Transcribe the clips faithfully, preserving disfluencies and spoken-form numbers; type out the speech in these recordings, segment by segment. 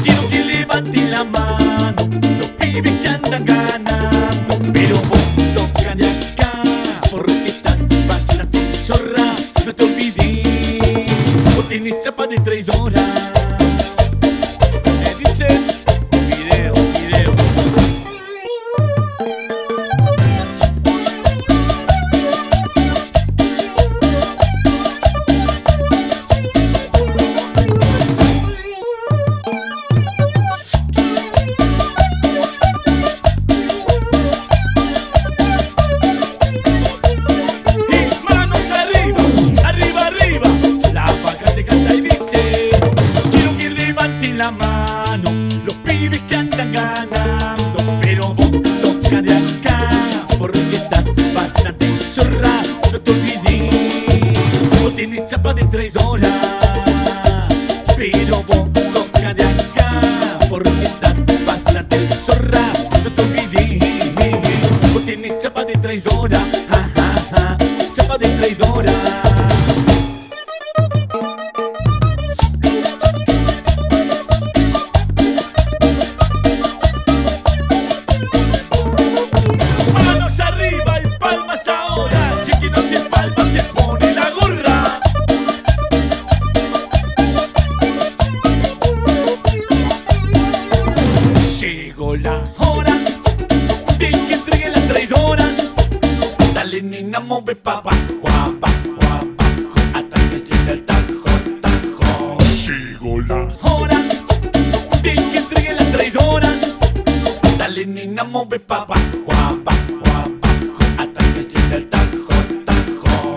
Quiero que levanten la mano los pibes que andan ganando. Pero vos toca de acá, porque estás bastante zorra. No te olvides, vos tenés chapa de traidora. Me dicen video, video. La mano los pibes que andan ganando. Pero vos toca de acá, porque estás bastante zorra. No te olvides, vos tenés chapa de traidora. Pero vos toca de acá, porque estás bastante zorra. No te olvides, vos tenés chapa de traidora. Ja, ja, ja, chapa de traidora. La hora de que entregue las traidoras. Dale nena, mueve pa' abajo, abajo, abajo, hasta que sienta el tajo, tajo. Llegó la hora de que entregue las traidoras. Dale nena, mueve pa' abajo, abajo, abajo, hasta que sienta el tajo, tajo.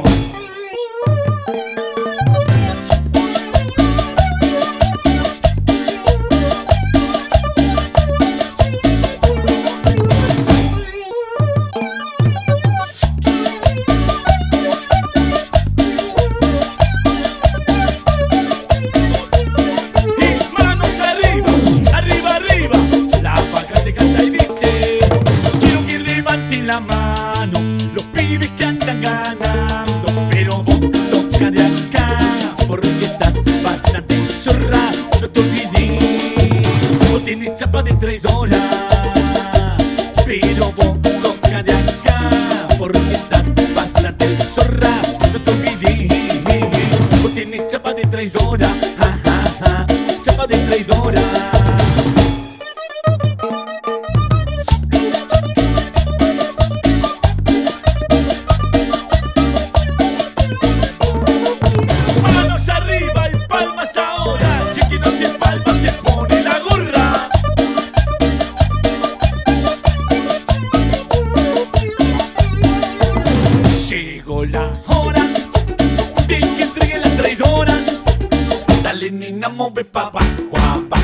La mano los pibes que andan ganando. Pero vos toca de acá, porque estás bastante zorra. No te olvides, vos tenés chapa de traidora. Pero vos toca de acá, porque estás bastante zorra. No te olvides, vos tenés chapa de traidora. Ja, ja, ja, chapa de traidora. La hora de que entregue las traidoras. Dale nena, mueve pa' abajo, abajo.